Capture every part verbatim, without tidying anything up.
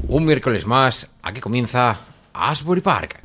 Un miércoles más, aquí comienza Asbury Park.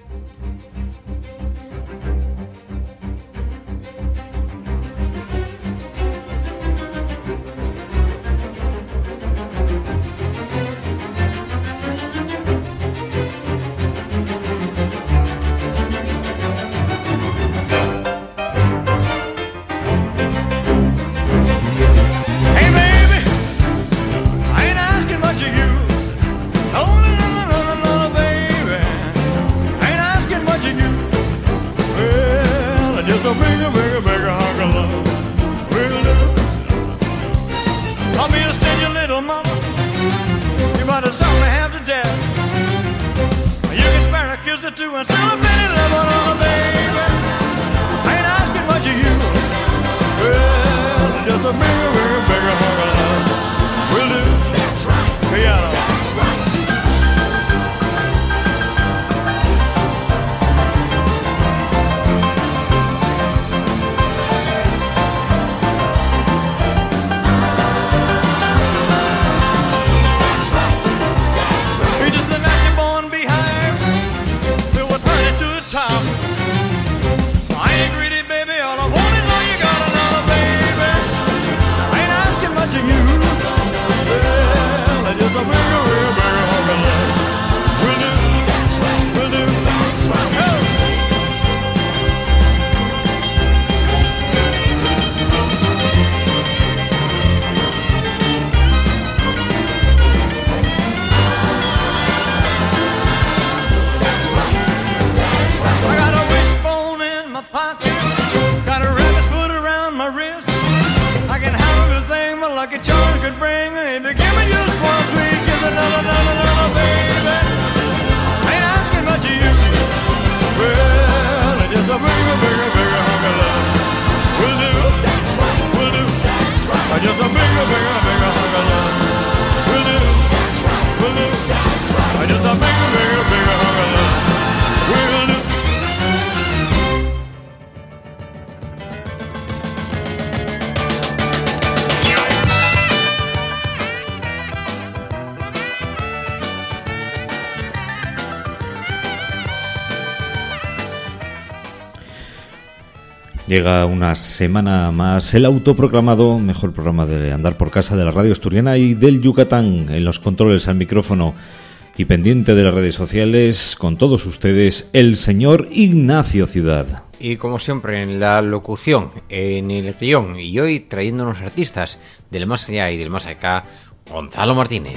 Llega una semana más el autoproclamado mejor programa de andar por casa de la radio asturiana y del Yucatán. En los controles al micrófono y pendiente de las redes sociales, con todos ustedes, el señor Ignacio Ciudad. Y como siempre en la locución, en el guión, y hoy trayendo unos artistas del más allá y del más acá, Gonzalo Martínez.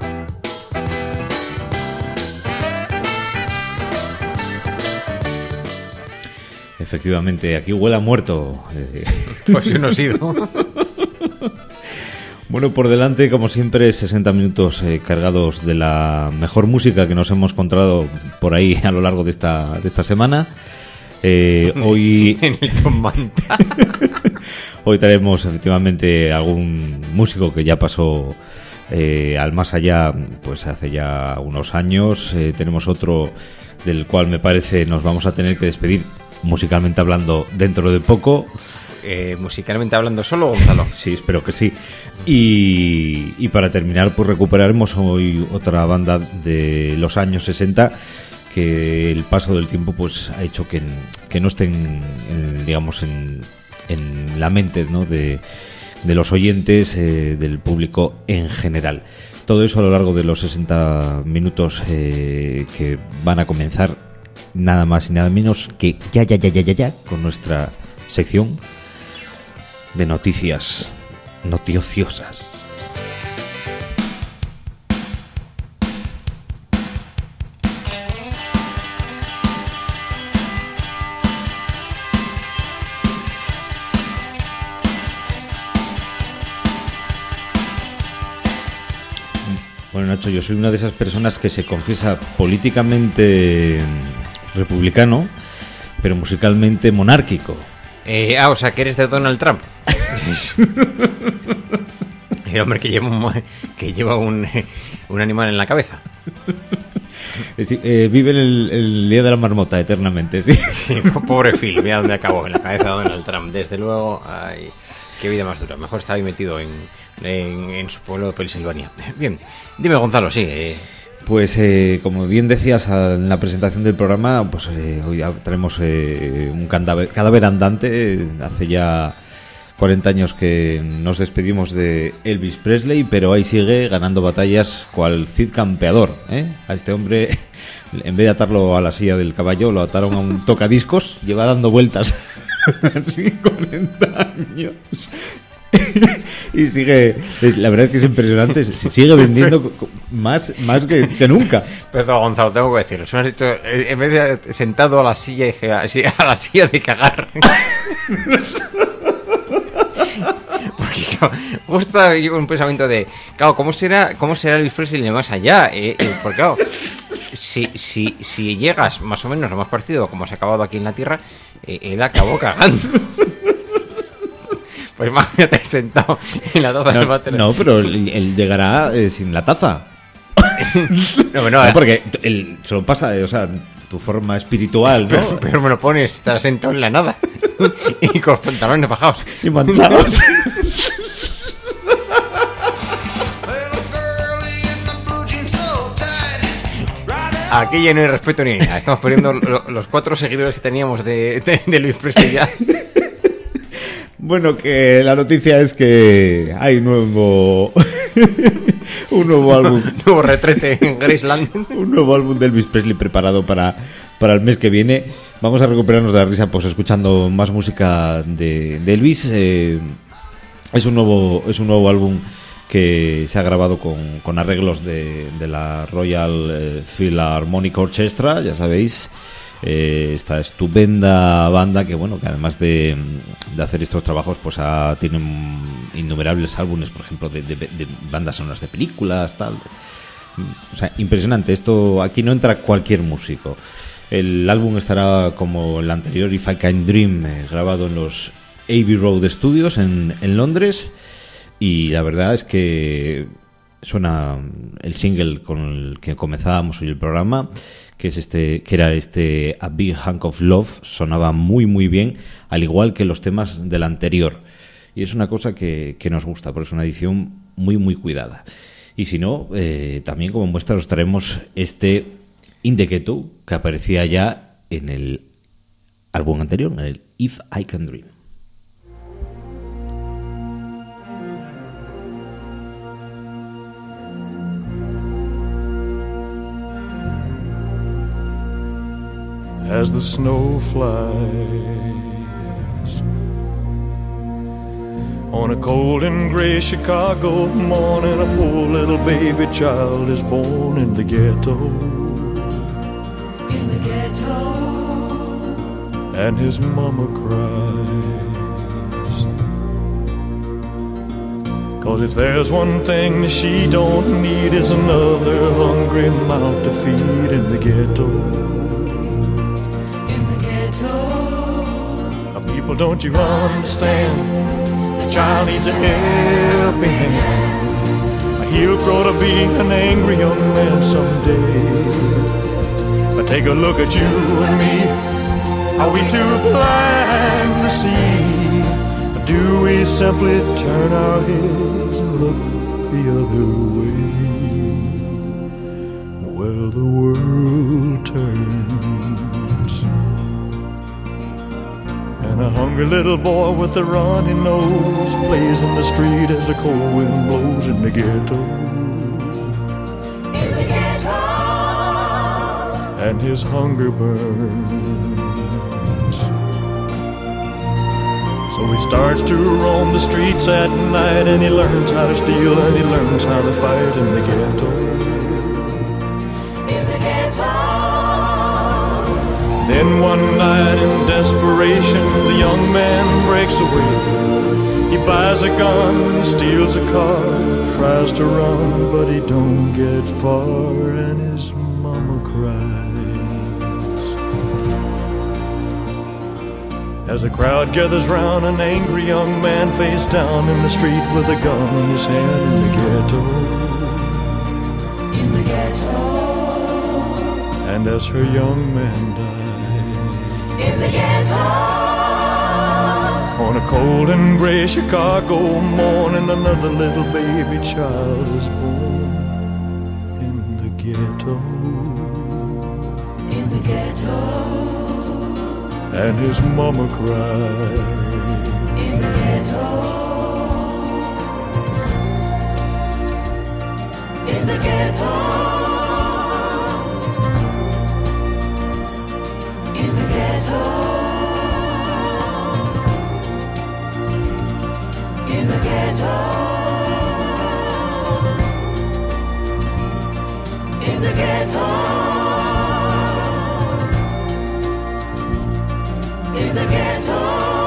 Efectivamente, aquí huele a muerto. Pues yo no he sido. Bueno, por delante, como siempre, sesenta minutos eh, cargados de la mejor música que nos hemos encontrado por ahí a lo largo de esta, de esta semana. Eh, hoy en el Tom Manta. Hoy traemos efectivamente algún músico que ya pasó eh, al más allá, pues hace ya unos años. Eh, tenemos otro del cual me parece nos vamos a tener que despedir, musicalmente hablando, dentro de poco. Eh, musicalmente hablando solo, Gonzalo. Sí, espero que sí. Y, y para terminar, pues recuperaremos hoy otra banda de los años sesenta que el paso del tiempo pues ha hecho que, que no estén, en, digamos, en, en la mente, ¿no?, de, de los oyentes, eh, del público en general. Todo eso a lo largo de los sesenta minutos eh, que van a comenzar nada más y nada menos que ya, ya, ya, ya, ya, ya, con nuestra sección de noticias noticiosas. Bueno, Nacho, yo soy una de esas personas que se confiesa políticamente republicano, pero musicalmente monárquico. Eh, ah, o sea, que eres de Donald Trump. El hombre que lleva un, que lleva un, un animal en la cabeza. Sí, eh, vive en el, el día de la marmota eternamente, sí. Sí, pobre Phil, mira dónde acabó, en la cabeza de Donald Trump. Desde luego, ay, qué vida más dura. Mejor estaba ahí metido en, en, en su pueblo de Pensilvania. Bien, dime, Gonzalo, sí. Eh. Pues eh, como bien decías en la presentación del programa, pues eh, hoy tenemos eh, un cadáver, cadáver andante. Hace ya cuarenta años que nos despedimos de Elvis Presley, pero ahí sigue ganando batallas cual Cid campeador, ¿eh? A este hombre, en vez de atarlo a la silla del caballo, lo ataron a un tocadiscos, lleva dando vueltas así cuarenta años. Y sigue, la verdad es que es impresionante, sigue vendiendo más, más que, que nunca. Perdón, Gonzalo, tengo que decirlo. Eso has dicho, en vez de sentado a la silla, a la silla de cagar. Porque claro, justo llevo un pensamiento de, claro, ¿cómo será, cómo será Elvis Presley de más allá? Eh, eh, porque claro, si, si, si llegas más o menos lo más parecido a como se ha acabado aquí en la Tierra, eh, él acabó cagando. Pues imagínate sentado en la taza no, del váter. No, pero él, él llegará eh, sin la taza. no, no, no, porque él solo pasa, eh, o sea, tu forma espiritual, ¿no? Pero, pero me lo pones, estás sentado en la nada. Y con los pantalones bajados. Y manchados. Aquí ya no hay respeto ni nada. Estamos perdiendo lo, los cuatro seguidores que teníamos de, de, de Elvis Presley ya. Bueno, que la noticia es que hay nuevo un nuevo álbum, nuevo retrete en Graceland, un nuevo álbum de Elvis Presley preparado para, para el mes que viene. Vamos a recuperarnos de la risa pues escuchando más música de, de Elvis. Eh, es un nuevo es un nuevo álbum que se ha grabado con, con arreglos de, de la Royal eh, Philharmonic Orchestra, ya sabéis. Eh, esta estupenda banda que bueno que además de, de hacer estos trabajos pues ha, tienen innumerables álbumes, por ejemplo de, de, de bandas sonoras de películas, tal. O sea, impresionante. Esto aquí no entra cualquier músico. El álbum estará como el anterior, If I Can Dream, eh, grabado en los Abbey Road Studios en, en Londres, y la verdad es que suena el single con el que comenzábamos hoy el programa, que es este, que era este A Big Hunk of Love, sonaba muy muy bien, al igual que los temas del anterior, y es una cosa que, que nos gusta, porque es una edición muy muy cuidada. Y si no, eh, también como muestra os traemos este In the Ghetto, que aparecía ya en el álbum anterior, en el If I Can Dream. As the snow flies on a cold and gray Chicago morning, a poor little baby child is born in the ghetto. In the ghetto. And his mama cries, 'cause if there's one thing that she don't need is another hungry mouth to feed in the ghetto. People, don't you understand? The child needs a helping hand. He'll grow to be an angry young man someday. But take a look at you and me. Are we too blind to see? Or do we simply turn our heads and look the other way? Well, the world turns, and a hungry little boy with a runny nose plays in the street as the cold wind blows in the ghetto. In the ghetto. And his hunger burns. So he starts to roam the streets at night, and he learns how to steal and he learns how to fight in the ghetto. In the ghetto. Then one night in desperation, the young man breaks away. He buys a gun, he steals a car, tries to run, but he don't get far, and his mama cries. As a crowd gathers round, an angry young man face down in the street with a gun in his hand in the ghetto. In the ghetto. And as her young man dies, in the ghetto, on a cold and gray Chicago morning, another little baby child is born in the ghetto. In the ghetto. And his mama cried. In the ghetto. In the ghetto. In the ghetto. In the ghetto. In the ghetto. In the ghetto.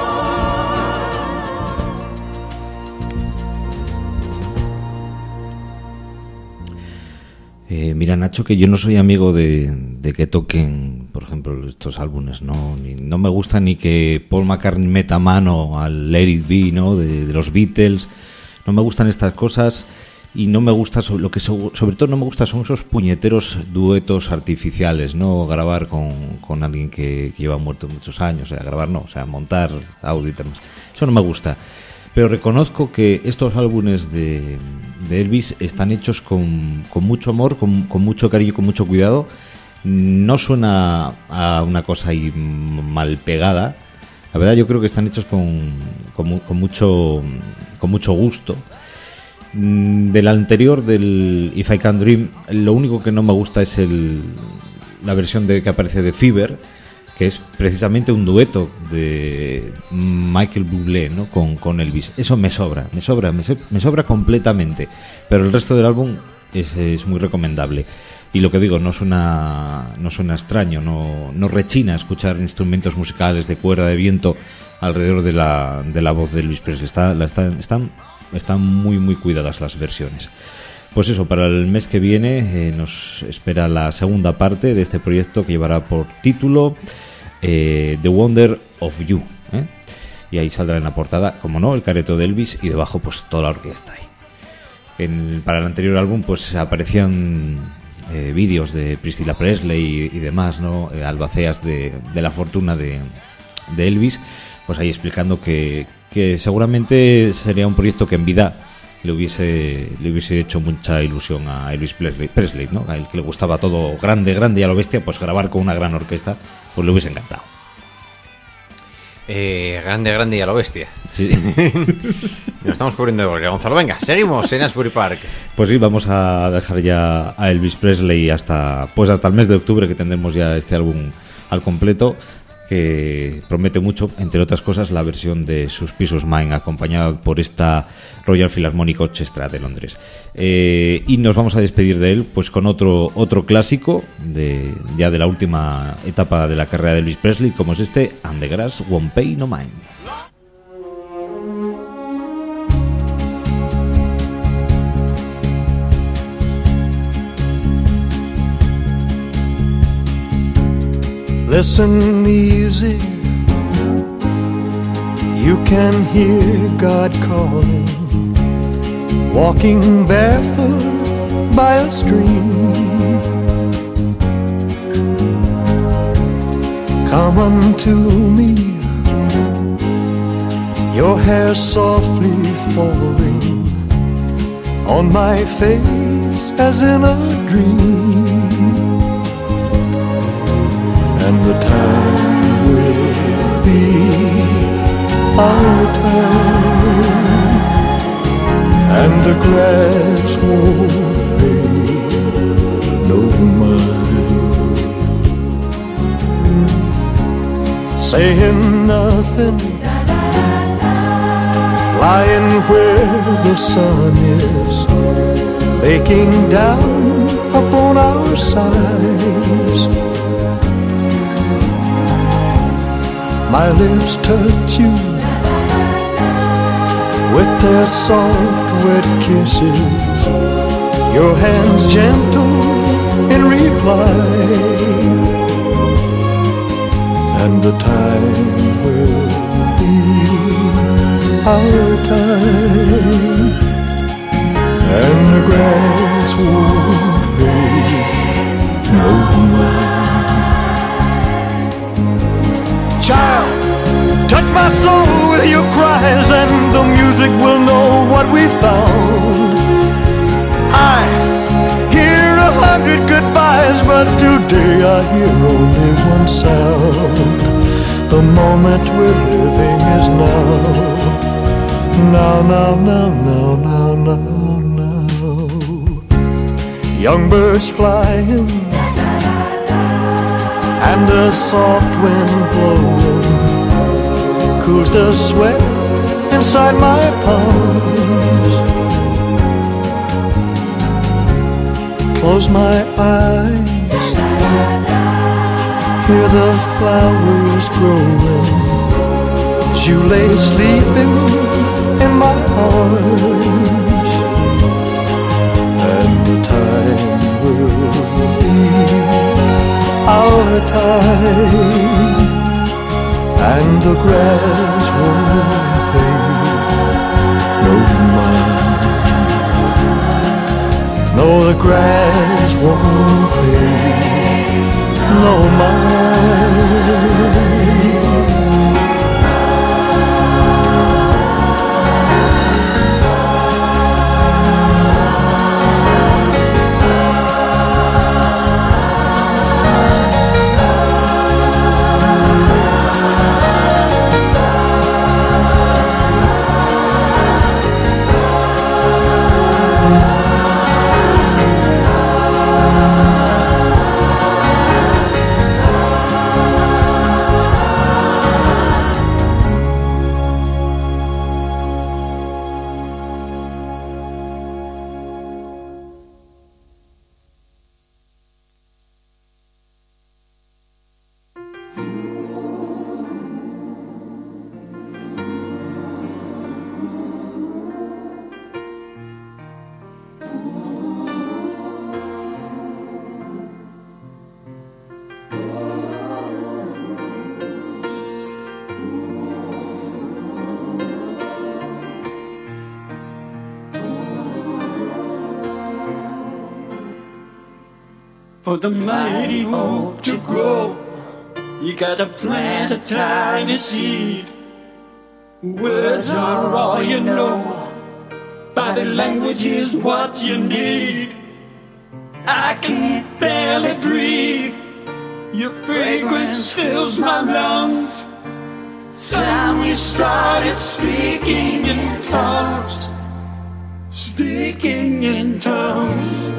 Eh, mira, Nacho, que yo no soy amigo de, de que toquen, por ejemplo, estos álbumes, ¿no? Ni, no me gusta ni que Paul McCartney meta mano al Let It Be, ¿no? De, de los Beatles. No me gustan estas cosas y no me gusta, so, lo que so, sobre todo no me gusta son esos puñeteros duetos artificiales, ¿no? Grabar con, con alguien que, que lleva muerto muchos años, o sea, grabar no, o sea, montar audio y demás. Eso no me gusta. Pero reconozco que estos álbumes de, de Elvis están hechos con, con mucho amor, con, con mucho cariño, con mucho cuidado. No suena a una cosa ahí mal pegada. La verdad, yo creo que están hechos con, con, con mucho con mucho gusto. Del anterior, del If I Can Dream, lo único que no me gusta es el, la versión de que aparece de Fever, que es precisamente un dueto de Michael Bublé, ¿no? con, con Elvis. Eso me sobra, me sobra, me, me sobra completamente. Pero el resto del álbum es, es muy recomendable. Y lo que digo, no suena, no suena extraño, no, no rechina escuchar instrumentos musicales de cuerda, de viento alrededor de la, de la voz de Elvis Presley. Está, la, está, están, están muy, muy cuidadas las versiones. Pues eso, para el mes que viene eh, nos espera la segunda parte de este proyecto que llevará por título eh, The Wonder of You, ¿eh? Y ahí saldrá en la portada, como no, el careto de Elvis y debajo pues toda la orquesta ahí. En, para el anterior álbum pues aparecían eh, vídeos de Priscilla Presley y, y demás, ¿no? Eh, albaceas de, de la fortuna de, de Elvis, pues ahí explicando que, que seguramente sería un proyecto que en vida le hubiese le hubiese hecho mucha ilusión a Elvis Presley, Presley, ¿no? A él que le gustaba todo grande, grande y a lo bestia, pues grabar con una gran orquesta, pues le hubiese encantado. Eh, grande, grande y a lo bestia. Sí. Nos estamos cubriendo de Borja, Gonzalo. Venga, seguimos en Asbury Park. Pues sí, vamos a dejar ya a Elvis Presley hasta pues hasta el mes de octubre, que tendremos ya este álbum al completo, que promete mucho, entre otras cosas, la versión de Suspicious Mind, acompañada por esta Royal Philharmonic Orchestra de Londres. Eh, y nos vamos a despedir de él pues con otro otro clásico de ya de la última etapa de la carrera de Elvis Presley, como es este And the Grass Won't Pay No Mind. Listen easy, you can hear God calling, walking barefoot by a stream. Come unto me, your hair softly falling on my face as in a dream. And the time will be our time, and the grass won't pay no mind. Saying nothing, lying where the sun is, baking down upon our sides. My lips touch you with their soft, wet kisses, your hands gentle in reply, and the time will be our time, and the grass won't pay no mind. Child, touch my soul with your cries, and the music will know what we found. I hear a hundred But today I hear only one sound. The moment we're living is now. Now, now, now, now, now, now, now. Young birds flying and the soft wind blowing cools the sweat inside my palms. Close my eyes, hear the flowers growing as you lay sleeping in my arms. And the time will be our time, and the grass won't pay no mind. No, the grass won't pay no mind. For the mighty oak to grow, you gotta plant a tiny seed. Words are all you know, body language is what you need. I can barely breathe, your fragrance fills my lungs. Time we started speaking in tongues, speaking in tongues.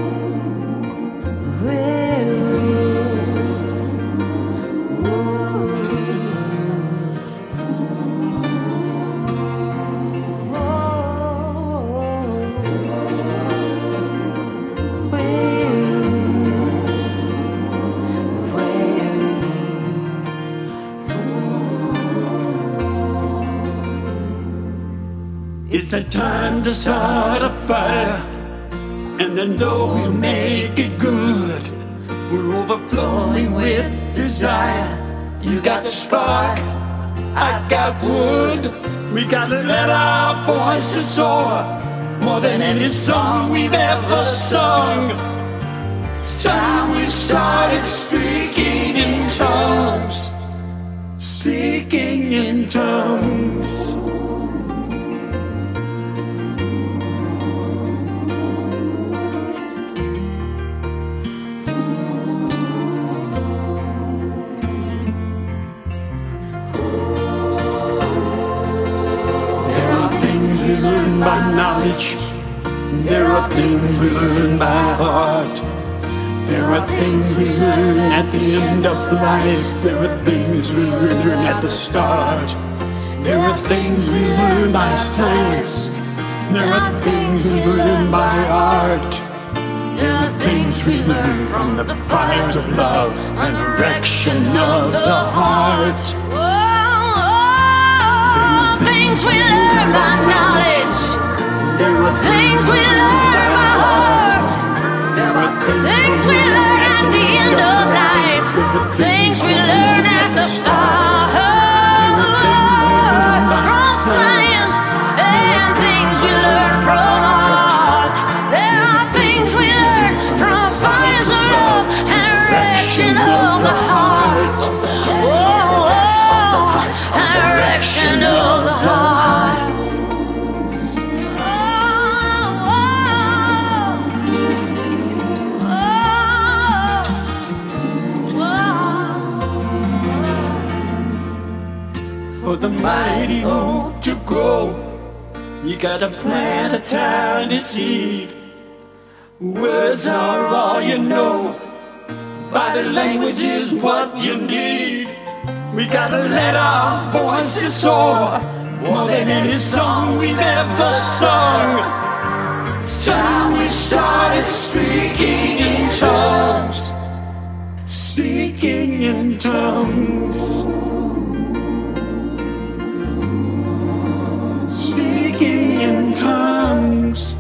It's the time to start a fire, and I know we'll make it good. We're overflowing with desire. You got the spark, I got wood. We gotta let our voices soar, more than any song we've ever sung. It's time we started speaking in tongues, speaking in tongues. By knowledge, there are things we learn by heart. There are things we learn at the end of life. There are things we learn at the start. There are things we learn by science. There are things we learn by art. There are things we learn from the fires of love and the erection of the heart. Oh, things we learn by knowledge. There are Things we learn by heart. There are Things we learn at the end of life. Things we learn at the start. From science and things we learn from art. There are things we learn from fires of love and erection of the heart. Oh, oh, and erection of the heart. Oh, oh, mighty oak to grow. You gotta plant a tiny seed. Words are all you know. Body language is what you need. We gotta let our voices soar more than any song we've ever sung. It's time we started speaking in tongues. Speaking in tongues. Speaking in tongues.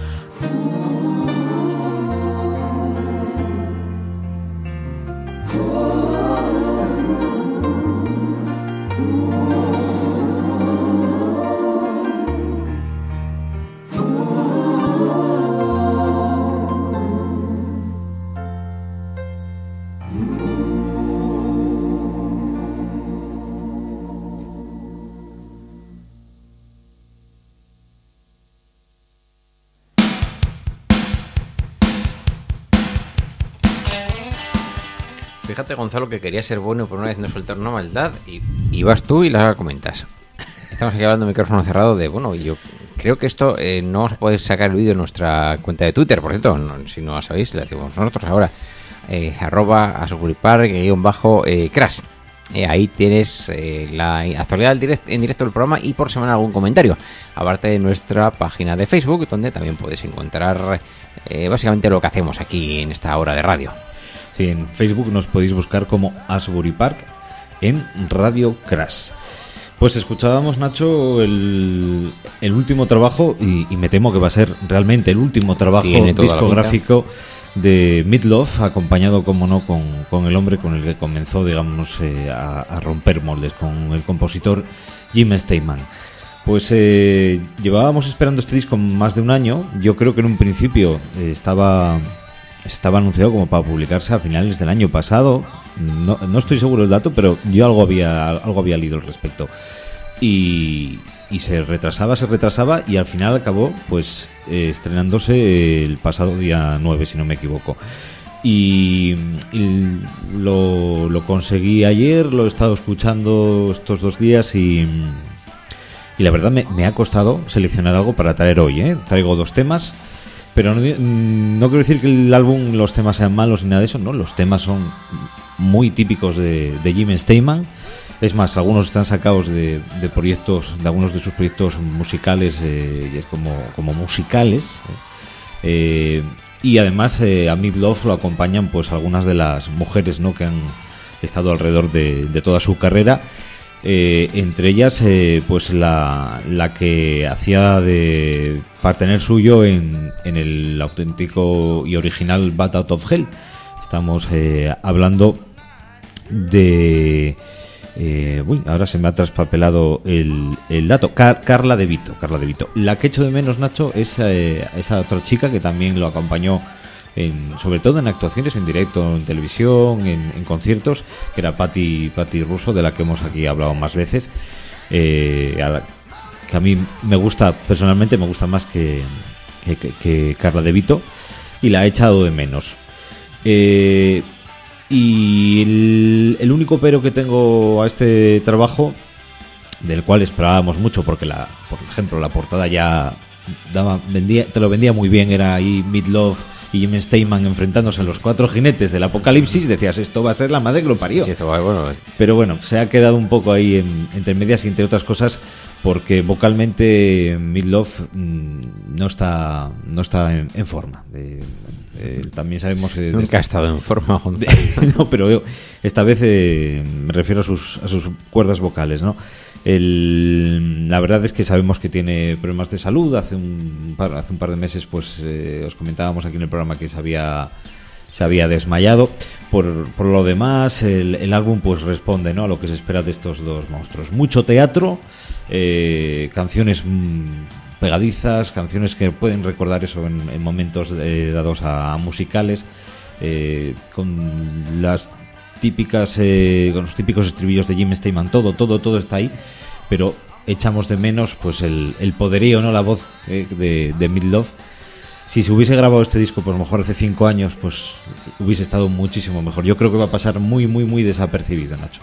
Fíjate, Gonzalo, que quería ser bueno, por una vez no soltar una maldad y, y vas tú y la comentas. Estamos aquí hablando de micrófono cerrado de, bueno, yo creo que esto eh, no os podéis sacar el vídeo en nuestra cuenta de Twitter, por cierto, no, si no la sabéis, la decimos nosotros ahora, eh, arroba aseguripar, guión bajo, eh, crash. Eh, ahí tienes eh, la actualidad en directo, en directo del programa y por semana algún comentario, aparte de nuestra página de Facebook, donde también podéis encontrar eh, básicamente lo que hacemos aquí en esta hora de radio. Sí, en Facebook nos podéis buscar como Asbury Park en Radio Crash. Pues escuchábamos, Nacho, el, el último trabajo, y, y me temo que va a ser realmente el último trabajo discográfico de Meat Loaf, acompañado, como no, con, con el hombre con el que comenzó, digamos, eh, a, a romper moldes, con el compositor Jim Steinman. Pues eh, llevábamos esperando este disco más de un año. Yo creo que en un principio eh, estaba... Estaba anunciado como para publicarse a finales del año pasado. No, no estoy seguro del dato, pero yo algo había algo había leído al respecto. Y, y se retrasaba, se retrasaba y al final acabó pues eh, estrenándose el pasado día nueve, si no me equivoco. Y, y lo, lo conseguí ayer, lo he estado escuchando estos dos días y, y la verdad me, me ha costado seleccionar algo para traer hoy, ¿eh? Traigo dos temas. Pero no, no quiero decir que el álbum, los temas sean malos ni nada de eso, no, los temas son muy típicos de, de Jim Steinman. Es más, algunos están sacados de, de proyectos, de algunos de sus proyectos musicales, eh, y es como, como musicales. Eh, y además eh, a Meat Loaf lo acompañan pues algunas de las mujeres, ¿no?, que han estado alrededor de, de toda su carrera. Eh, entre ellas eh, pues la, la que hacía de partener suyo en, en el auténtico y original Bat Out of Hell. Estamos eh, hablando de eh, uy, ahora se me ha traspapelado el, el dato. Car- Carla De Vito, Carla De Vito. La que echo de menos, Nacho, es eh, esa otra chica que también lo acompañó en, sobre todo en actuaciones en directo, en televisión, en, en conciertos, que era Patti, Patti Russo, de la que hemos aquí hablado más veces, eh, a la, que a mí me gusta, personalmente me gusta más que, que, que, que Carla De Vito, y la he echado de menos. Eh, y el, el único pero que tengo a este trabajo, del cual esperábamos mucho, porque la, por ejemplo, la portada ya daba, vendía, te lo vendía muy bien, era ahí Meat Loaf y Jim Steinman enfrentándose a los cuatro jinetes del apocalipsis. Decías, esto va a ser la madre que lo parió. Sí, esto va, bueno. Pero bueno, se ha quedado un poco ahí en, entre medias, entre otras cosas, porque vocalmente Meat Loaf mmm, no está no está en, en forma. De, eh, también sabemos que nunca ha estado en forma. De, no, pero esta vez eh, me refiero a sus a sus cuerdas vocales, ¿no? El, la verdad es que sabemos que tiene problemas de salud. Hace un par, hace un par de meses pues eh, os comentábamos aquí en el programa que se había se había desmayado. Por, por lo demás, el, el álbum pues responde, ¿no?, a lo que se espera de estos dos monstruos. Mucho teatro, eh, canciones mmm, pegadizas, canciones que pueden recordar eso en, en momentos eh, dados a, a musicales, eh, con las típicas eh, con los típicos estribillos de Jim Steinman. Todo, todo, todo está ahí, pero echamos de menos pues el, el poderío, ¿no?, la voz eh, de, de Meat Loaf. Si se hubiese grabado este disco, por lo mejor hace cinco años, pues hubiese estado muchísimo mejor. Yo creo que va a pasar muy, muy, muy desapercibido, Nacho.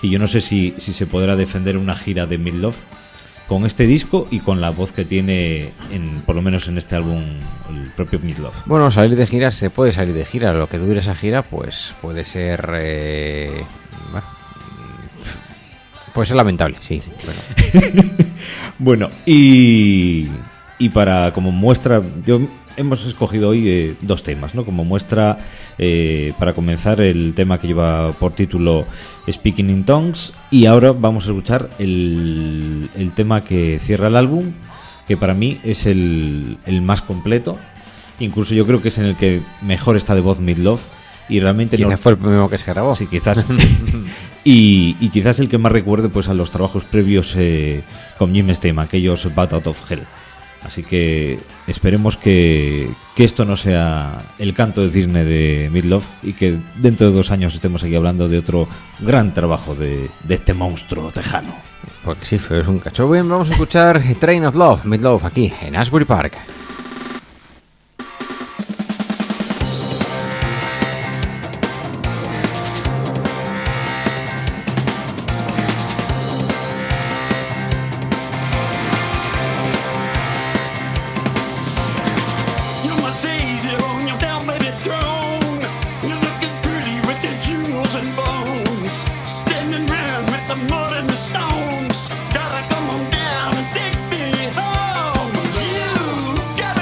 y yo no sé si, si se podrá defender una gira de Meatloaf con este disco y con la voz que tiene, en, por lo menos en este álbum, el propio Meatloaf. Bueno, salir de gira se puede salir de gira. Lo que dure esa gira, pues puede ser. Eh, bueno, puede ser lamentable, sí. sí. Bueno. Bueno, y, y para como muestra, yo hemos escogido hoy eh, dos temas, ¿no? Como muestra, eh, para comenzar, el tema que lleva por título Speaking in Tongues, y ahora vamos a escuchar el, el tema que cierra el álbum, que para mí es el, el más completo, incluso yo creo que es en el que mejor está de voz Meatloaf, y realmente quizás no fue el primero que se grabó. Sí, quizás. y, y quizás el que más recuerde pues a los trabajos previos eh, con Jim Steinman, aquellos Bat Out of Hell. Así que esperemos que, que esto no sea el canto de cisne de Meatloaf y que dentro de dos años estemos aquí hablando de otro gran trabajo de, de este monstruo tejano. Porque sí, pero es un cacho. Bien, vamos a escuchar Train of Love, Meatloaf, aquí en Asbury Park. You're my savior on your velvet throne. You're looking pretty with your jewels and bones. Standing round with the mud and the stones. Gotta come on down and take me home. You got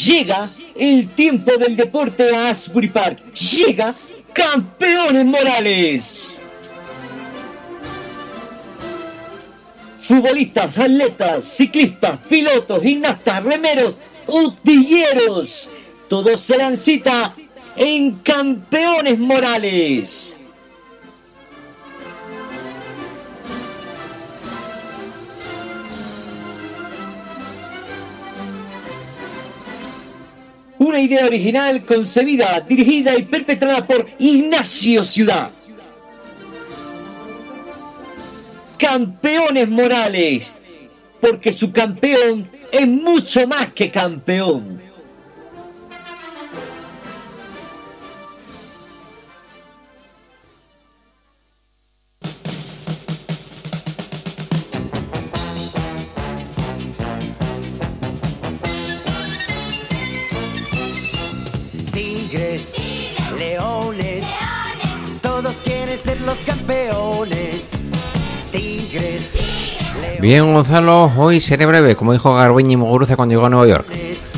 Llega el tiempo del deporte a Asbury Park. Llega Campeones Morales. Futbolistas, atletas, ciclistas, pilotos, gimnastas, remeros, utilleros. Todos se dan cita en Campeones Morales. Una idea original concebida, dirigida y perpetrada por Ignacio Ciudad. Campeones Morales, porque su campeón es mucho más que campeón. Tigres, leones, todos quieren ser los campeones. Tigres, leones. Bien, Gonzalo, hoy seré breve, como dijo Garbiñe Muguruza cuando llegó a Nueva York.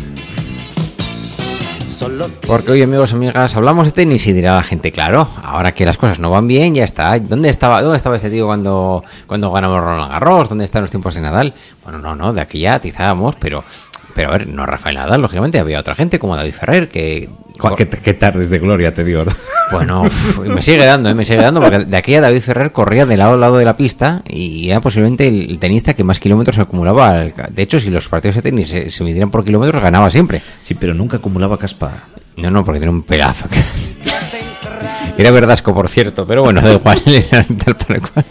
Porque hoy, amigos y amigas, hablamos de tenis y dirá la gente, claro, ahora que las cosas no van bien, ya está. ¿Dónde estaba, dónde estaba este tío cuando, cuando ganamos Roland Garros? ¿Dónde están los tiempos de Nadal? Bueno, no, no, de aquí ya atizábamos, pero... Pero a ver, no Rafael Nadal, lógicamente, había otra gente como David Ferrer que... ¿Qué, qué tardes de gloria te dio? Bueno, uf, me sigue dando, ¿eh? me sigue dando, porque de aquí a David Ferrer corría de lado a lado de la pista y era posiblemente el, el tenista que más kilómetros acumulaba. De hecho, si los partidos de tenis se, se midieran por kilómetros, ganaba siempre. Sí, pero nunca acumulaba caspa. No, no, porque tiene un pedazo. Era verdasco, por cierto, pero bueno, da igual, era tal para cual.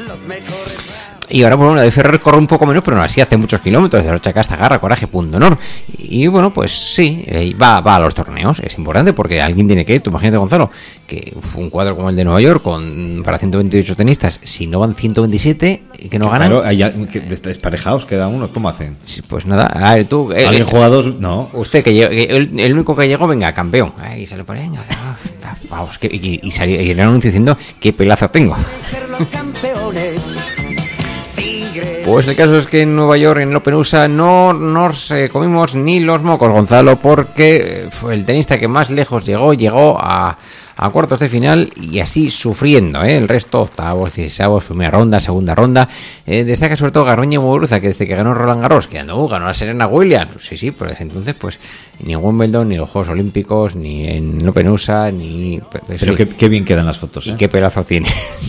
Y ahora, bueno, David Ferrer corre un poco menos, pero no así, hace muchos kilómetros, de Rocha Casta, garra, coraje, punto, honor. Y bueno, pues sí, eh, va, va a los torneos, es importante porque alguien tiene que ir. Tú imagínate, Gonzalo, que uf, un cuadro como el de Nueva York, con para ciento veintiocho tenistas, si no van ciento veintisiete y que no ganan. Claro, hay desparejados queda uno, ¿cómo hacen? Sí, pues nada, a ver, tú. Eh, ¿Alguien juega dos? No. Usted, que, que el, el único que llegó, venga, campeón. Ahí se le pone, venga, vamos, que, y, y, salió, y el anuncio diciendo qué pelazo tengo. Pues el caso es que en Nueva York, en el Open U S A, no nos eh, comimos ni los mocos, Gonzalo, porque fue el tenista que más lejos llegó, llegó a, a cuartos de final y así sufriendo, ¿eh? El resto, octavos, dieciseisavos, primera ronda, segunda ronda. Eh, destaca sobre todo Garbiñe Muguruza, que desde que ganó Roland Garros, que no, ganó la Serena Williams, sí, sí, pero desde entonces, pues, ni en Wimbledon, ni en los Juegos Olímpicos, ni en el Open U S A, ni... Pero, pero sí. qué, qué bien quedan las fotos, ¿eh? Y qué pelazo tiene.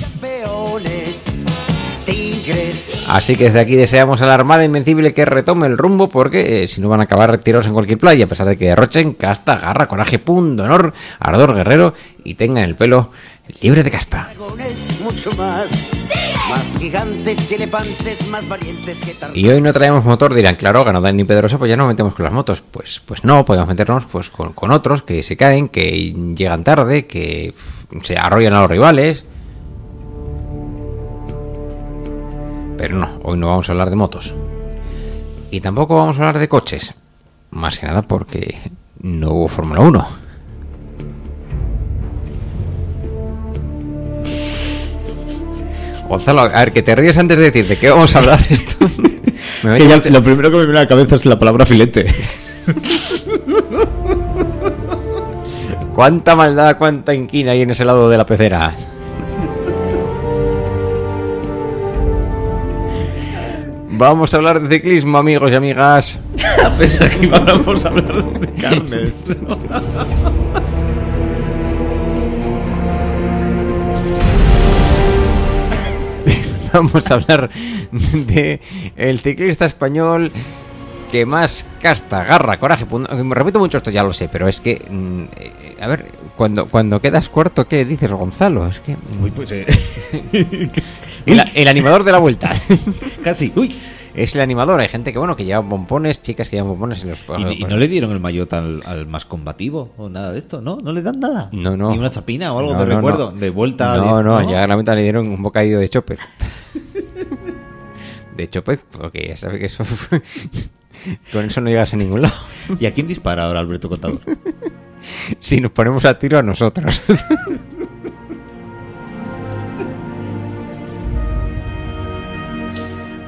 Así que desde aquí deseamos a la Armada Invencible que retome el rumbo, porque eh, si no van a acabar retirados en cualquier playa, a pesar de que derrochen casta, garra, coraje, punto, honor, ardor guerrero y tengan el pelo libre de caspa. Mucho más, más gigantes que elefantes, más valientes que tar... Y hoy no traemos motor, dirán, claro, ganó Dani Pedrosa, pues ya no metemos con las motos. Pues pues no, podemos meternos pues con, con otros que se caen, que llegan tarde, que uf, se arrollan a los rivales. Pero no, hoy no vamos a hablar de motos. Y tampoco vamos a hablar de coches. Más que nada porque no hubo Fórmula uno. Gonzalo, a ver, que te ríes antes de decir de qué vamos a hablar esto. Me que ya, lo primero que me viene a la cabeza es la palabra filete. Cuánta maldad, cuánta inquina hay en ese lado de la pecera. Vamos a hablar de ciclismo, amigos y amigas. A pesar que íbamos a hablar de carnes. Vamos a hablar de el ciclista español que más casta, garra, coraje, punto. Me repito mucho esto, ya lo sé, pero es que eh, a ver, cuando cuando quedas cuarto, ¿qué dices, Gonzalo? Es que uy, pues eh. el, el animador de la vuelta. Casi, uy. Es el animador, hay gente que bueno que lleva pompones, chicas que llevan pompones en los... ¿Y, y no le dieron el maillot al, al más combativo o nada de esto? ¿No? ¿No le dan nada? No, no. ¿Ni una chapina o algo no, de no, recuerdo? No. De vuelta... No, de... no, no, ya realmente le dieron un bocadillo de chopez. De chopez, porque ya sabe que eso... Con eso no llegas a ningún lado. ¿Y a quién dispara ahora Alberto Contador? Si nos ponemos a tiro a nosotros.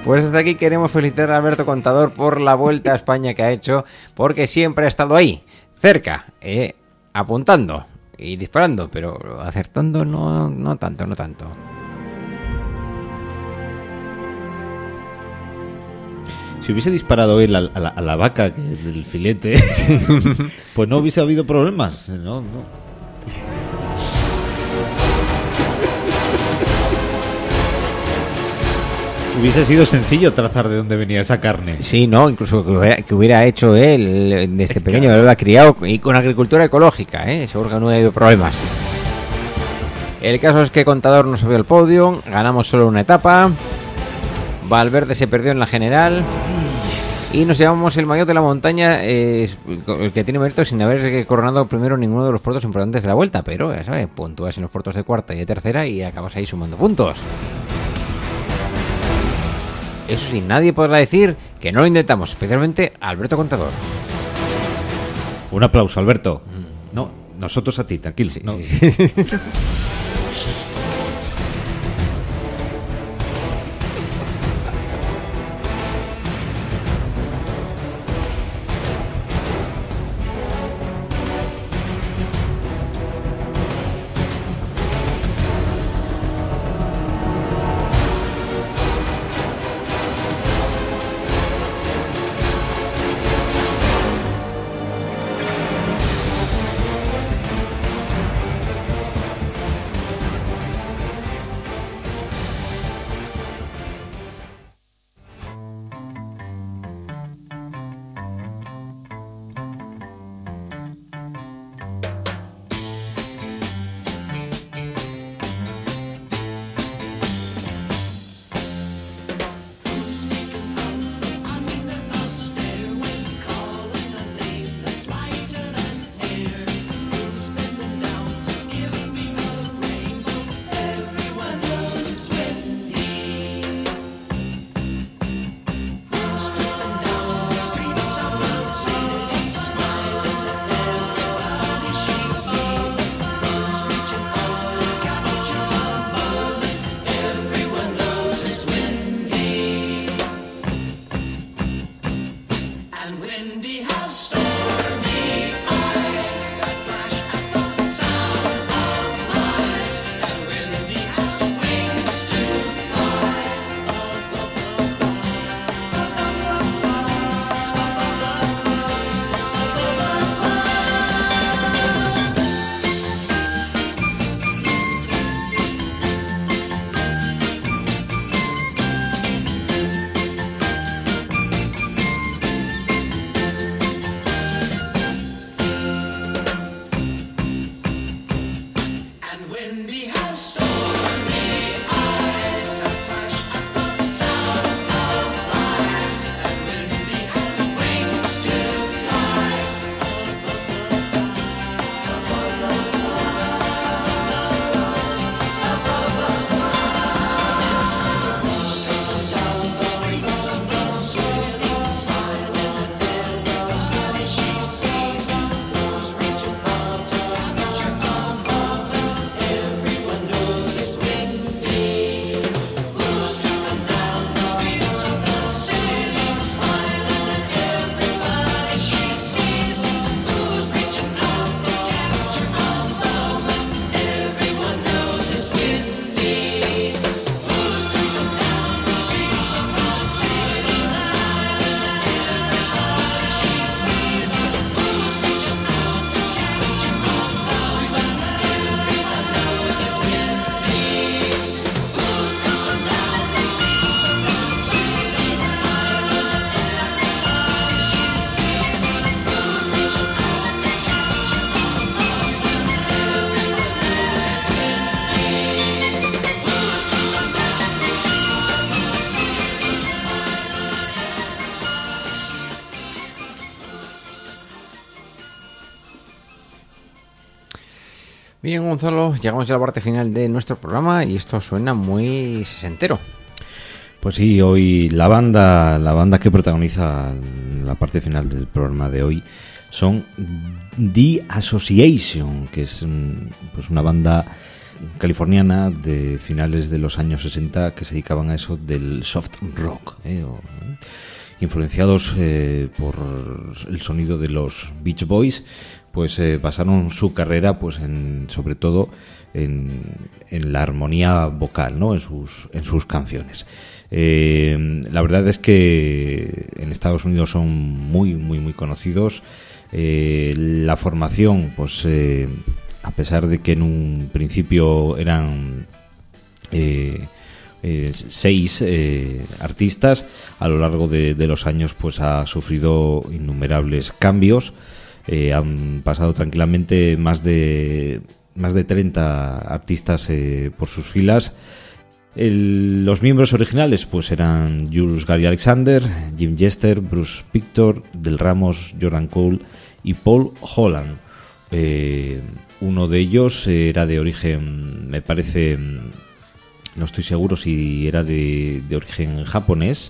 Pues desde aquí queremos felicitar a Alberto Contador por la vuelta a España que ha hecho, porque siempre ha estado ahí, cerca, eh, apuntando y disparando, pero acertando no, no tanto, no tanto. Si hubiese disparado él a, a, la, a la vaca que del filete, pues no hubiese habido problemas, ¿no? no. Hubiese sido sencillo trazar de dónde venía esa carne. Sí, no, incluso que hubiera, que hubiera hecho él desde pequeño, lo hubiera criado y con agricultura ecológica, ¿eh? Seguro que no ha habido problemas. El caso es que Contador no subió al podio, ganamos solo una etapa. Valverde se perdió en la general y nos llevamos el maillot de la montaña, eh, el que tiene mérito sin haber coronado primero ninguno de los puertos importantes de la vuelta, pero ya sabes, puntúas en los puertos de cuarta y de tercera y acabas ahí sumando puntos. Eso sí, nadie podrá decir que no lo intentamos, especialmente Alberto Contador. Un aplauso, Alberto. No, nosotros a ti, tranquilo. Sí, no. sí, sí. Bien, Gonzalo, llegamos ya a la parte final de nuestro programa y esto suena muy sesentero. Pues sí, hoy la banda, la banda que protagoniza la parte final del programa de hoy son The Association, que es pues una banda californiana de finales de los años sesenta que se dedicaban a eso del soft rock, ¿eh? O, ¿eh? influenciados eh, por el sonido de los Beach Boys, pues eh, basaron su carrera, pues en, sobre todo en, en la armonía vocal, ¿no? En sus en sus canciones. Eh, la verdad es que en Estados Unidos son muy muy muy conocidos. Eh, la formación, pues eh, a pesar de que en un principio eran eh, eh, seis eh, artistas, a lo largo de, de los años pues ha sufrido innumerables cambios. Eh, han pasado tranquilamente más de más de treinta artistas eh, por sus filas. El, los miembros originales pues eran Jules Gary Alexander, Jim Jester, Bruce Pictor, Del Ramos, Jordan Cole y Paul Holland. Eh, uno de ellos era de origen, me parece, no estoy seguro si era de, de origen japonés,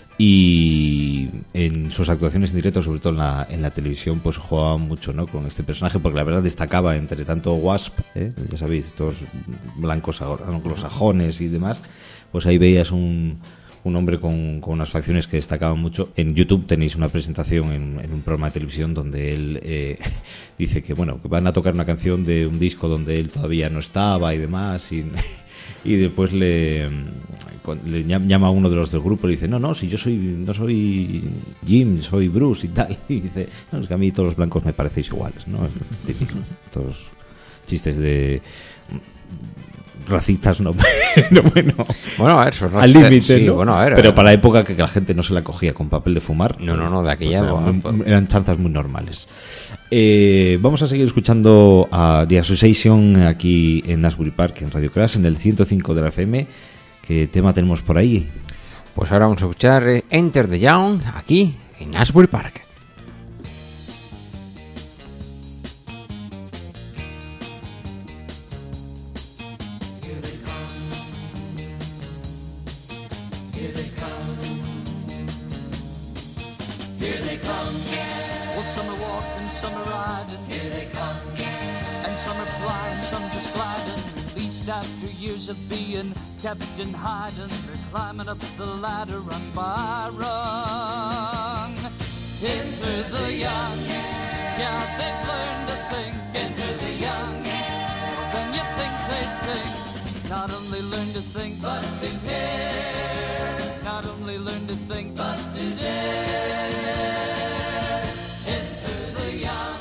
y en sus actuaciones en directo, sobre todo en la, en la televisión, pues jugaba mucho, ¿no?, con este personaje, porque la verdad destacaba entre tanto Wasp, ¿eh? Ya sabéis, estos blancos anglosajones y demás, pues ahí veías un, un hombre con, con unas facciones que destacaban mucho. En YouTube tenéis una presentación en, en un programa de televisión donde él eh, dice que, bueno, que van a tocar una canción de un disco donde él todavía no estaba y demás, y... y después le, le llama a uno de los del grupo y le dice, no, no, si yo soy no soy Jim, soy Bruce y tal, y dice, no, es que a mí todos los blancos me parecéis iguales, ¿no? Típico, todos chistes de racistas, no, no bueno, bueno, a ver, son al límite, sí, ¿no? Bueno, a ver, pero para la época que la gente no se la cogía con papel de fumar, no, no, no, de aquella pues, bueno, eran, eran chanzas muy normales. Eh, vamos a seguir escuchando a The Association aquí en Asbury Park, en Radio Crash, en el ciento cinco de la F M. ¿Qué tema tenemos por ahí? Pues ahora vamos a escuchar Enter the Young aquí en Asbury Park. Kept in hiding, they're climbing up the ladder rung by rung. Enter the young, yeah, they've learned to think. Enter the young, then you think they think. Not only learn to think, but to care. Not only learn to think, but to dare. Enter the young,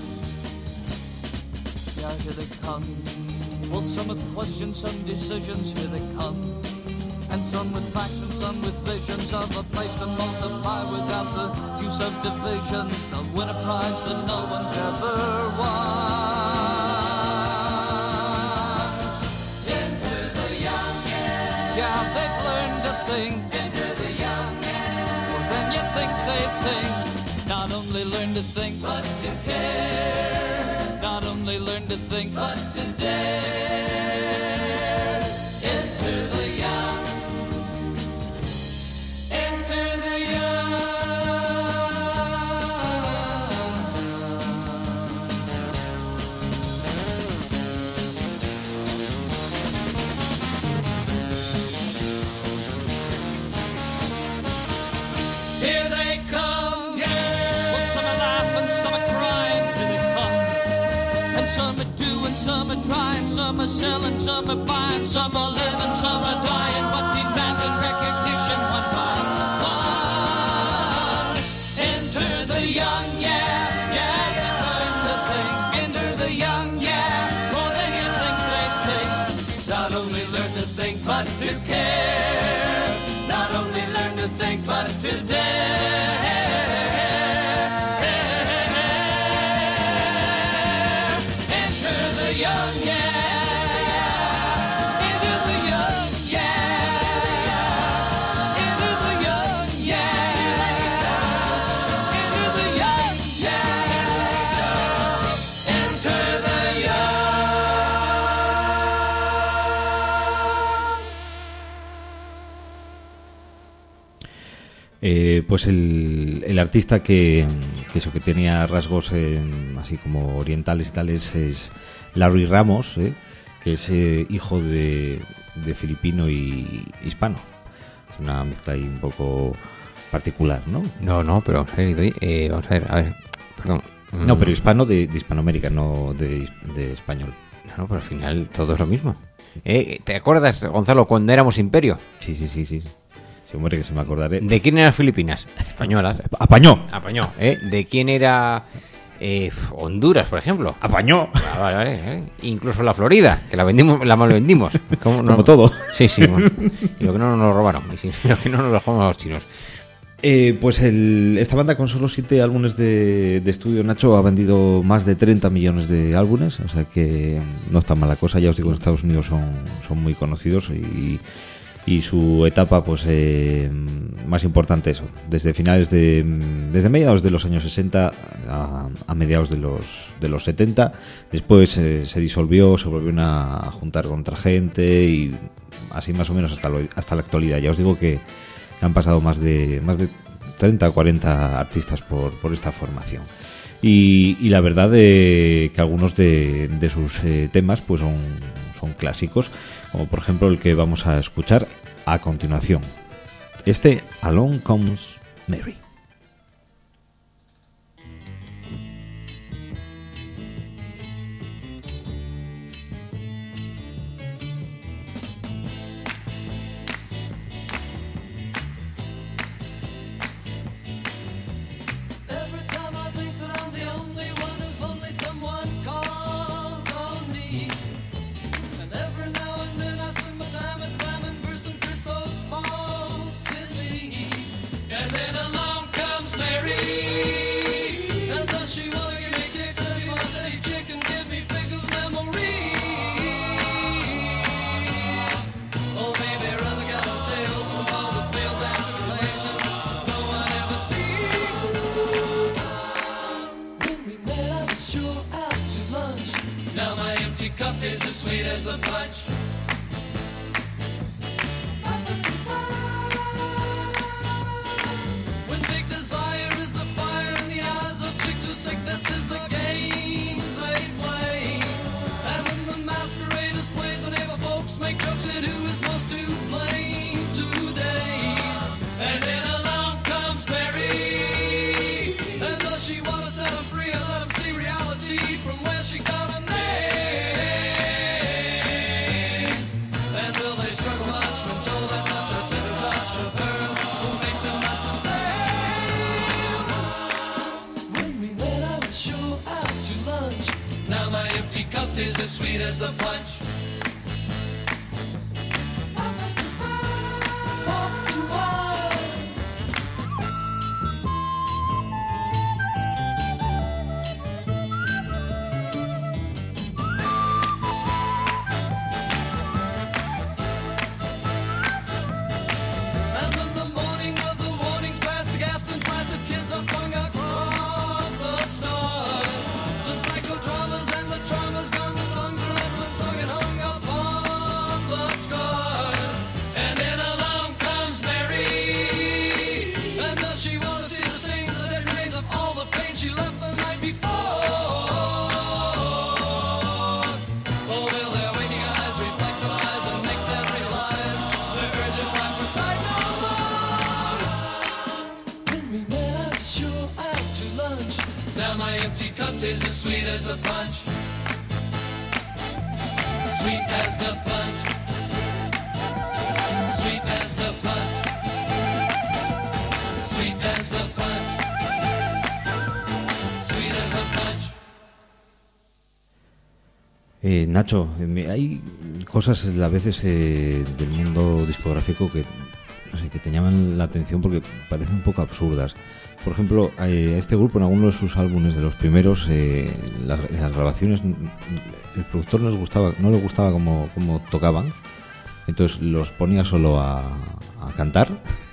yeah, here they come. Well, some with questions, some decisions, here they come. And some with facts and some with visions of a place to multiply without the use of divisions. They'll win a prize that no one's ever won. Enter the young, yeah, they've learned to think. Enter the young, well, then you think they think. Not only learn to think, but to care. Not only learn to think, but to dare. Some are selling, some are buying, some are living, some are dying, but demanding recognition one by one. Enter the young, yeah, yeah, they learn to think. Enter the young, yeah, more than you think they think. Not only learn to think, but to care. Not only learn to think, but to dare. Enter the young, yeah. Eh, pues el, el artista que, que eso que tenía rasgos eh, así como orientales y tales es Larry Ramos, eh, que es eh, hijo de, de filipino y hispano. Es una mezcla ahí un poco particular, ¿no? No, no, pero vamos a ver, doy, eh, vamos a ver, a ver, perdón. No, pero hispano de, de Hispanoamérica, no de, de español. No, no, pero al final todo es lo mismo. ¿Eh? ¿Te acuerdas, Gonzalo, cuando éramos imperio? Sí, sí, sí, sí. Sí, hombre, que se me acordaré. ¿De quién eran Filipinas? Españolas. Apañó. Apañó, ¿eh? ¿De quién era eh, Honduras, por ejemplo? Apañó. Ah, vale, vale, ¿eh? Incluso la Florida, que la vendimos, la malvendimos. Como, no? Como todo. Sí, sí. Bueno. Y lo que no nos lo robaron, y lo que no nos lo dejamos a los chinos. Eh, pues el, esta banda con solo siete álbumes de, de estudio, Nacho, ha vendido más de treinta millones de álbumes, o sea que no está mala cosa. Ya os digo, en Estados Unidos son, son muy conocidos y, y su etapa pues eh, más importante eso, desde finales de desde mediados de los años sesenta a, a mediados de los de los setenta. Después eh, se disolvió, se volvieron a juntar con otra gente y así más o menos hasta lo, hasta la actualidad. Ya os digo que han pasado más de más de treinta o cuarenta artistas por, por esta formación. Y, y la verdad de que algunos de, de sus eh, temas pues son, son clásicos, como por ejemplo el que vamos a escuchar a continuación. Este, Along Comes Mary. Eh, Nacho, eh, hay cosas a veces eh, del mundo discográfico que no sé, que te llaman la atención porque parecen un poco absurdas. Por ejemplo, eh, este grupo en algunos de sus álbumes de los primeros, eh, las, en las grabaciones, el productor no les gustaba, no le gustaba cómo, cómo tocaban, entonces los ponía solo a, a cantar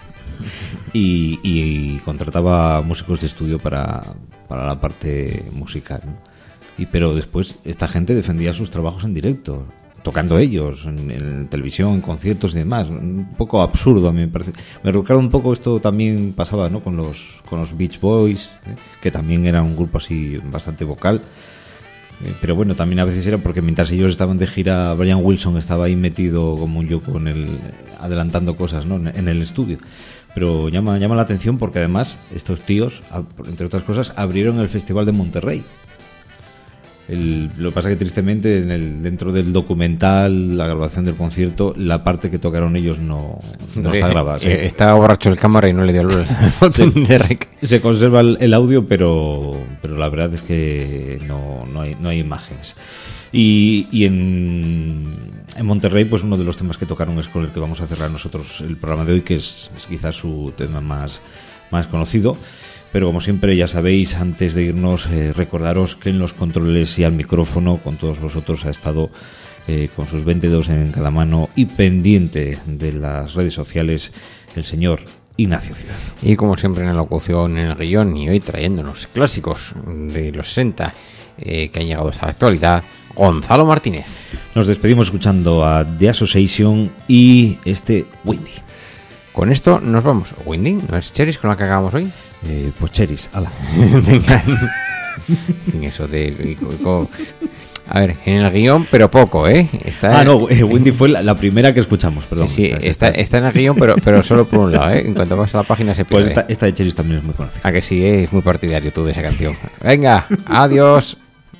y, y contrataba músicos de estudio para, para la parte musical, ¿no? Y pero después esta gente defendía sus trabajos en directo, tocando ellos en, en televisión, en conciertos y demás. Un poco absurdo a mí me parece. Me recuerda un poco, esto también pasaba, ¿no?, con los con los Beach Boys, ¿eh?, que también era un grupo así bastante vocal. Eh, pero bueno, también a veces era porque mientras ellos estaban de gira, Brian Wilson estaba ahí metido como un yo con el adelantando cosas, ¿no? en el estudio. Pero llama, llama la atención porque además estos tíos, entre otras cosas, abrieron el Festival de Monterrey. El, lo que pasa que tristemente en el, dentro del documental, la grabación del concierto, la parte que tocaron ellos no, no está grabada. ¿Sí? Eh, estaba borracho el cámara y no le dio el botón de rec. Se conserva el, el audio, pero, pero la verdad es que no, no, hay, no hay imágenes. Y, y en, en Monterrey, pues uno de los temas que tocaron es con el que vamos a cerrar nosotros el programa de hoy, que es, es quizás su tema más, más conocido. Pero como siempre, ya sabéis, antes de irnos, eh, recordaros que en los controles y al micrófono, con todos vosotros, ha estado eh, con sus veinte dedos en cada mano y pendiente de las redes sociales el señor Ignacio Ciudad. Y como siempre en la locución, en el guión, y hoy trayéndonos clásicos de los sesenta eh, que han llegado hasta la actualidad, Gonzalo Martínez. Nos despedimos escuchando a The Association y este Windy. Con esto nos vamos. ¿Windy? ¿No es Cheris con la que acabamos hoy? Eh, pues Cheris, ala. Venga. En eso de... A ver, en el guión, pero poco, ¿eh? Está... Ah, no, eh, Windy fue la, la primera que escuchamos, perdón. Sí, sí, está, está, está en el guión, pero, pero solo por un lado, ¿eh? En cuanto vas a la página se pierde. Pues esta, esta de Cheris también es muy conocida. Ah, que sí, ¿eh? Es muy partidario tú de esa canción. Venga, adiós.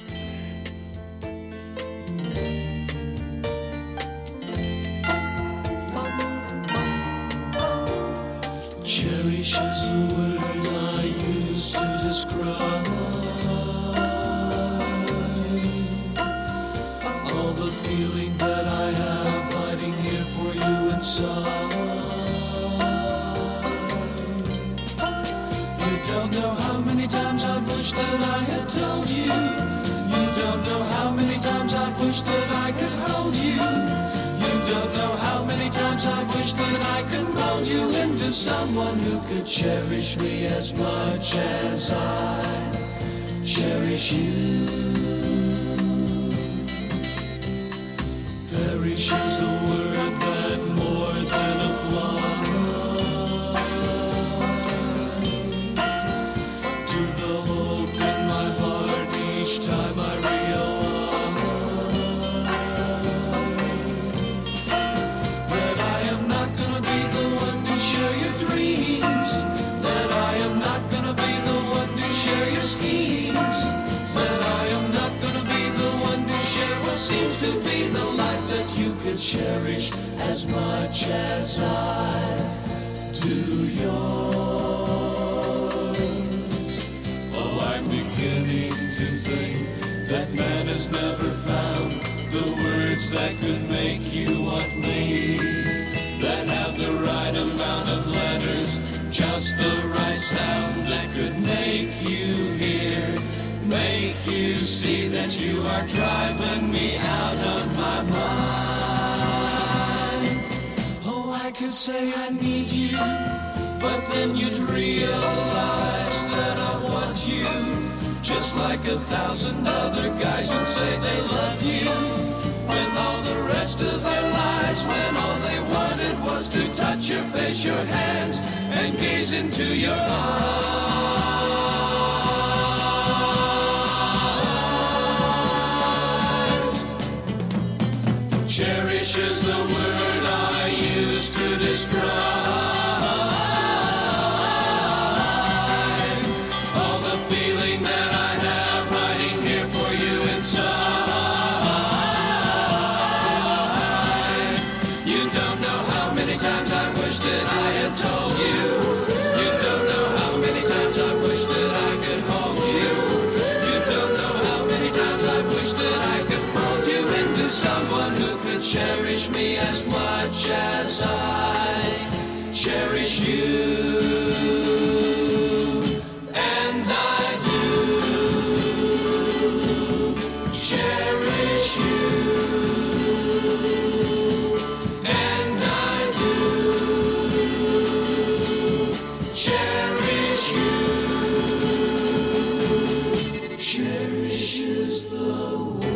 Cherish is the word I use to describe all the feeling that I have hiding here for you inside. You don't know how many times I've wished that I had told you. You don't know how many times I've wished that I could hold you. You don't know how many times I've wished that I could mold you into someone who could cherish me as much as I cherish you. Perish is the word that more than applies to the hope in my heart each time I realize that I am not gonna be the one to share your dreams, that I am not gonna be the one to share your schemes, that I am not gonna be the one to share what seems to be the life that you could cherish as much as I do yours. Oh, I'm beginning to think that man has never found the words that could make you want me, that have the right amount of letters, just the right sound that could make you hear, make you see that you are driving me out of my mind. Oh, I could say I need you, but then you'd realize that I want you, just like a thousand other guys would say they love you, with all the rest of their lives, when all they wanted was to touch your face, your hands, and gaze into your eyes. Cherish is the word I use to describe all the feeling that I have hiding here for you inside. You don't know how many times I wish that I had told you. You don't know how many times I wish that I could hold you. You don't know how many times I wish that I could mold you into someone who could cherish me as much as I cherish you. And I do cherish you. And I do cherish you. Cherish is the word.